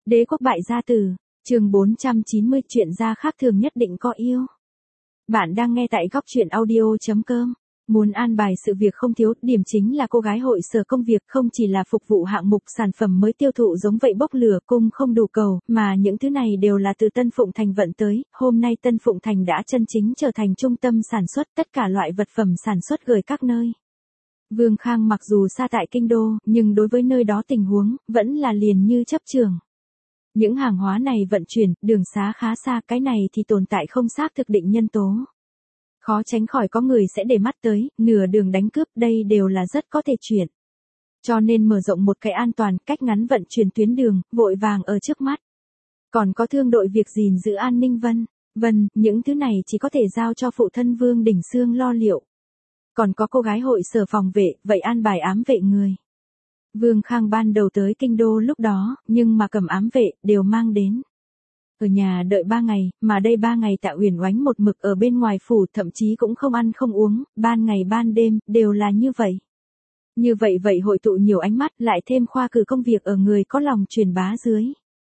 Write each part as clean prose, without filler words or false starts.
Đế quốc bại gia tử, chương 490 chuyện gia khác thường nhất định có yêu. Bạn đang nghe tại góc truyện audio.com. Muốn an bài sự việc không thiếu, điểm chính là cô gái hội sở công việc không chỉ là phục vụ hạng mục sản phẩm mới tiêu thụ giống vậy bốc lửa cung không đủ cầu, mà những thứ này đều là từ Tân Phụng Thành vận tới. Hôm nay Tân Phụng Thành đã chân chính trở thành trung tâm sản xuất tất cả loại vật phẩm sản xuất gửi các nơi. Vương Khang mặc dù xa tại kinh đô, nhưng đối với nơi đó tình huống, vẫn là liền như chấp trường. Những hàng hóa này vận chuyển, đường xá khá xa, cái này thì tồn tại không xác thực định nhân tố. Khó tránh khỏi có người sẽ để mắt tới, nửa đường đánh cướp, đây đều là rất có thể chuyển. Cho nên mở rộng một cái an toàn, cách ngắn vận chuyển tuyến đường, vội vàng ở trước mắt. Còn có thương đội việc gìn giữ an ninh những thứ này chỉ có thể giao cho phụ thân Vương Đình Xương lo liệu. Còn có cô gái hội sở phòng vệ, vậy an bài ám vệ người. Vương Khang ban đầu tới kinh đô lúc đó, nhưng mà cầm ám vệ, đều mang đến. Ở nhà đợi 3 ngày, mà đây 3 ngày Tạ Uyển Oánh một mực ở bên ngoài phủ, thậm chí cũng không ăn không uống, ban ngày ban đêm, đều là như vậy. Như vậy hội tụ nhiều ánh mắt, lại thêm khoa cử công việc ở người có lòng truyền bá dưới.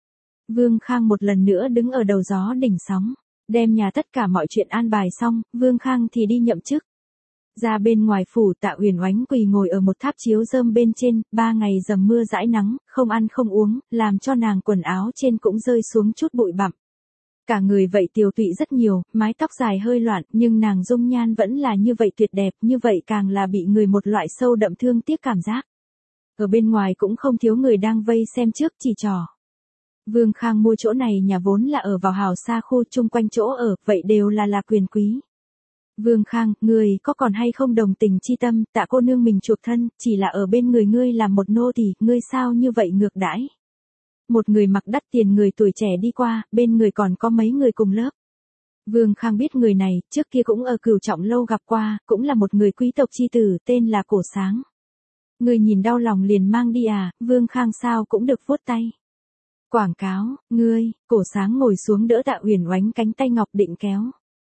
Vương Khang một lần nữa đứng ở đầu gió đỉnh sóng, đem nhà tất cả mọi chuyện an bài xong, Vương Khang thì đi nhậm chức. Ra bên ngoài phủ, Tạ Uyển Oánh quỳ ngồi ở một tháp chiếu rơm bên trên, 3 ngày dầm mưa dãi nắng, không ăn không uống, làm cho nàng quần áo trên cũng rơi xuống chút bụi bặm. Cả người vậy tiều tụy rất nhiều, mái tóc dài hơi loạn, nhưng nàng dung nhan vẫn là như vậy tuyệt đẹp, như vậy càng là bị người một loại sâu đậm thương tiếc cảm giác. Ở bên ngoài cũng không thiếu người đang vây xem trước chỉ trò. Vương Khang mua chỗ này nhà vốn là ở vào hào xa khu chung quanh chỗ ở, vậy đều là quyền quý. Vương Khang, người có còn hay không đồng tình chi tâm, Tạ cô nương mình chuộc thân, chỉ là ở bên người ngươi làm một nô tỳ, ngươi sao như vậy ngược đãi. Một người mặc đắt tiền người tuổi trẻ đi qua, bên người còn có mấy người cùng lớp. Vương Khang biết người này, trước kia cũng ở Cửu Trọng lâu gặp qua, cũng là một người quý tộc chi tử, tên là Cổ Sáng. Người nhìn đau lòng liền mang đi à, Vương Khang sao cũng được vuốt tay. Quảng cáo, ngươi, Cổ Sáng ngồi xuống đỡ Tạ Uyển Oánh cánh tay ngọc định kéo.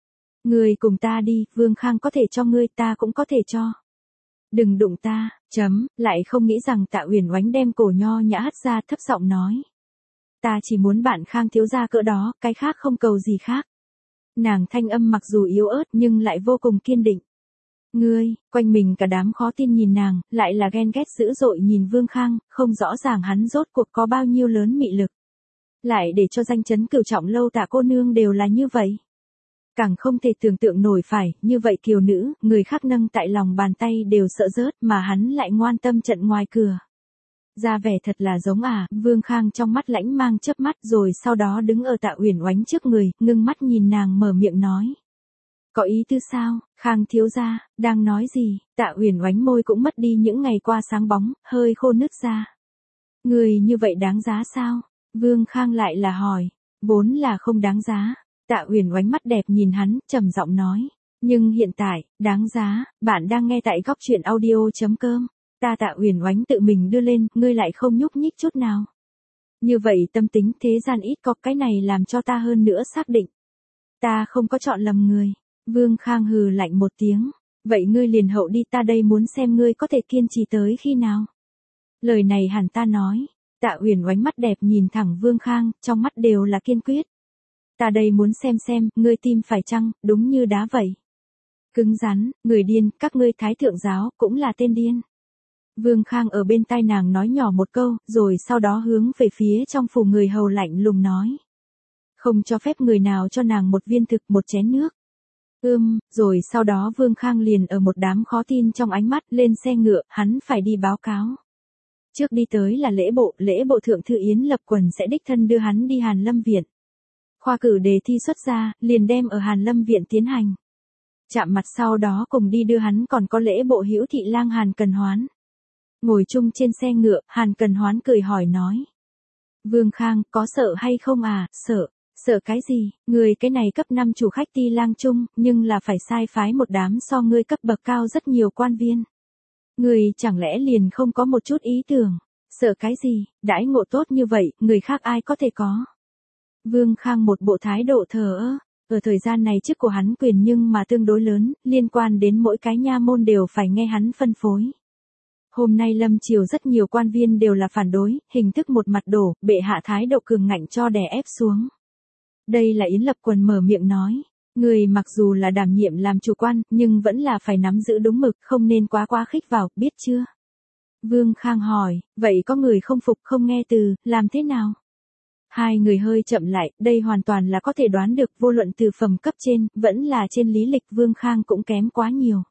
Ngươi cùng ta đi, Vương Khang có thể cho ngươi, ta cũng có thể cho. Đừng đụng ta, lại không nghĩ rằng Tạ Uyển Oánh đem cổ nho nhã hất ra, thấp giọng nói. Ta chỉ muốn bạn Khang thiếu gia cỡ đó, cái khác không cầu gì khác. Nàng thanh âm mặc dù yếu ớt nhưng lại vô cùng kiên định. Ngươi, quanh mình cả đám khó tin nhìn nàng, lại là ghen ghét dữ dội nhìn Vương Khang, không rõ ràng hắn rốt cuộc có bao nhiêu lớn mị lực. Lại để cho danh chấn Cửu Trọng lâu Tạ cô nương đều là như vậy. Càng không thể tưởng tượng nổi phải, như vậy kiều nữ, người khác nâng tại lòng bàn tay đều sợ rớt, mà hắn lại ngoan tâm trận ngoài cửa. Ra vẻ thật là giống à, Vương Khang trong mắt lãnh mang chớp mắt rồi sau đó đứng ở Tạ Uyển Oánh trước người, ngưng mắt nhìn nàng mở miệng nói. Có ý tư sao, Khang thiếu gia, đang nói gì, Tạ Uyển Oánh môi cũng mất đi những ngày qua sáng bóng, hơi khô nứt ra. Người như vậy đáng giá sao? Vương Khang lại là hỏi, vốn là không đáng giá. Tạ Uyển Oánh mắt đẹp nhìn hắn, trầm giọng nói. Nhưng hiện tại, đáng giá, bạn đang nghe tại góc truyện audio.com. Ta Tạ Uyển Oánh tự mình đưa lên, ngươi lại không nhúc nhích chút nào. Như vậy tâm tính thế gian ít có, cái này làm cho ta hơn nữa xác định. Ta không có chọn lầm người. Vương Khang hừ lạnh một tiếng. Vậy ngươi liền hậu đi, ta đây muốn xem ngươi có thể kiên trì tới khi nào. Lời này hẳn ta nói. Tạ Uyển Oánh mắt đẹp nhìn thẳng Vương Khang, trong mắt đều là kiên quyết. Ta đây muốn xem, ngươi tim phải chăng, đúng như đá vậy. Cứng rắn, người điên, các ngươi thái thượng giáo, cũng là tên điên. Vương Khang ở bên tai nàng nói nhỏ một câu, rồi sau đó hướng về phía trong phủ người hầu lạnh lùng nói. Không cho phép người nào cho nàng một viên thực, một chén nước. Rồi sau đó Vương Khang liền ở một đám khó tin trong ánh mắt lên xe ngựa, hắn phải đi báo cáo. Trước đi tới là lễ bộ thượng thư Yến Lập Quần sẽ đích thân đưa hắn đi Hàn Lâm Viện. Khoa cử đề thi xuất ra, liền đem ở Hàn Lâm Viện tiến hành. Chạm mặt sau đó cùng đi đưa hắn còn có lễ bộ hữu thị lang Hàn Cần Hoán. Ngồi chung trên xe ngựa, Hàn Cần Hoán cười hỏi nói. Vương Khang, có sợ hay không à, sợ cái gì, người cái này cấp 5 chủ khách ti lang chung, nhưng là phải sai phái một đám so ngươi cấp bậc cao rất nhiều quan viên. Người chẳng lẽ liền không có một chút ý tưởng, sợ cái gì, đãi ngộ tốt như vậy, người khác ai có thể có. Vương Khang một bộ thái độ thờ ơ, ở thời gian này chức của hắn quyền nhưng mà tương đối lớn, liên quan đến mỗi cái nha môn đều phải nghe hắn phân phối. Hôm nay lâm triều rất nhiều quan viên đều là phản đối, hình thức một mặt đổ, bệ hạ thái độ cường ngạnh cho đè ép xuống. Đây là Yến Lập Quần mở miệng nói. Người mặc dù là đảm nhiệm làm chủ quan, nhưng vẫn là phải nắm giữ đúng mực, không nên quá khích vào, biết chưa? Vương Khang hỏi, vậy có người không phục không nghe từ, làm thế nào? Hai người hơi chậm lại, đây hoàn toàn là có thể đoán được, vô luận từ phẩm cấp trên, vẫn là trên lý lịch Vương Khang cũng kém quá nhiều.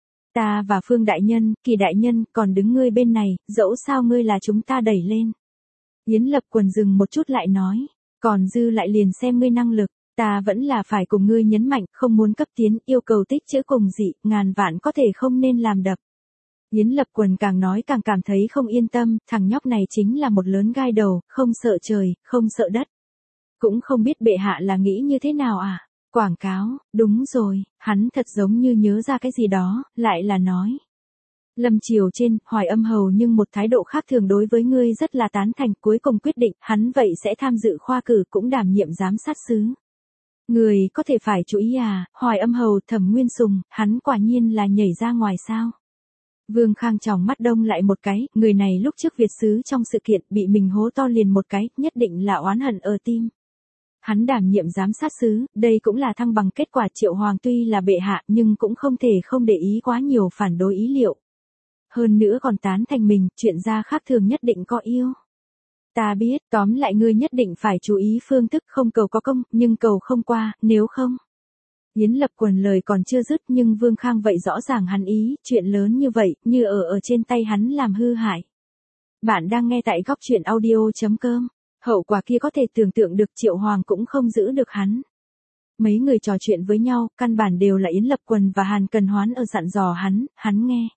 Ta và Phương đại nhân, Kỳ đại nhân, còn đứng ngươi bên này, dẫu sao ngươi là chúng ta đẩy lên. Yến Lập Quần dừng một chút lại nói, còn dư lại liền xem ngươi năng lực, ta vẫn là phải cùng ngươi nhấn mạnh, không muốn cấp tiến, yêu cầu tích chữ cùng dị, ngàn vạn có thể không nên làm đập. Yến Lập Quần càng nói càng cảm thấy không yên tâm, thằng nhóc này chính là một lớn gai đầu, không sợ trời, không sợ đất. Cũng không biết bệ hạ là nghĩ như thế nào à? Quảng cáo, đúng rồi, hắn thật giống như nhớ ra cái gì đó, lại là nói. Lâm triều trên, Hoài Âm hầu nhưng một thái độ khác thường đối với ngươi rất là tán thành, cuối cùng quyết định, hắn vậy sẽ tham dự khoa cử cũng đảm nhiệm giám sát sứ. Người có thể phải chú ý à, Hoài Âm hầu Thẩm Nguyên Sùng, hắn quả nhiên là nhảy ra ngoài sao. Vương Khang tròng mắt đông lại một cái, người này lúc trước Việt sứ trong sự kiện bị mình hố to liền một cái, nhất định là oán hận ở tim. Hắn đảm nhiệm giám sát sứ, đây cũng là thăng bằng kết quả. Triệu Hoàng tuy là bệ hạ nhưng cũng không thể không để ý quá nhiều phản đối ý liệu. Hơn nữa còn tán thành mình, chuyện ra khác thường nhất định có yêu. Ta biết, tóm lại ngươi nhất định phải chú ý phương thức, không cầu có công, nhưng cầu không qua, nếu không. Yến Lập Quần lời còn chưa dứt nhưng Vương Khang vậy rõ ràng hắn ý, chuyện lớn như vậy, như ở trên tay hắn làm hư hại. Bạn đang nghe tại góc truyện audio.com. Hậu quả kia có thể tưởng tượng được, Triệu Hoàng cũng không giữ được hắn. Mấy người trò chuyện với nhau, căn bản đều là Yến Lập Quần và Hàn Cần Hoán ở dặn dò hắn nghe.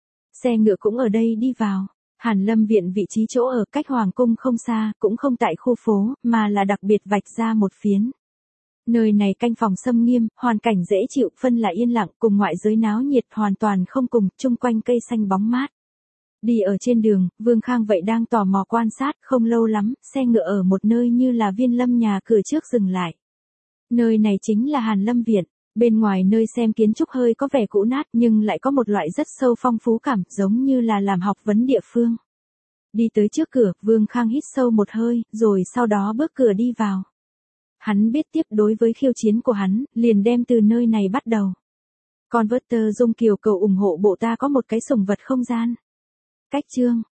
Xe ngựa cũng ở đây đi vào. Hàn Lâm viện vị trí chỗ ở cách Hoàng cung không xa, cũng không tại khu phố, mà là đặc biệt vạch ra một phiến. Nơi này canh phòng xâm nghiêm, hoàn cảnh dễ chịu, phân là yên lặng, cùng ngoại giới náo nhiệt hoàn toàn không cùng, chung quanh cây xanh bóng mát. Đi ở trên đường, Vương Khang vậy đang tò mò quan sát, không lâu lắm, xe ngựa ở một nơi như là Viên Lâm nhà cửa trước dừng lại. Nơi này chính là Hàn Lâm viện, bên ngoài nơi xem kiến trúc hơi có vẻ cũ nát nhưng lại có một loại rất sâu phong phú cảm, giống như là làm học vấn địa phương. Đi tới trước cửa, Vương Khang hít sâu một hơi, rồi sau đó bước cửa đi vào. Hắn biết tiếp đối với khiêu chiến của hắn, liền đem từ nơi này bắt đầu. Converter Dung Kiều cầu ủng hộ bộ ta có một cái sủng vật không gian. Cách chương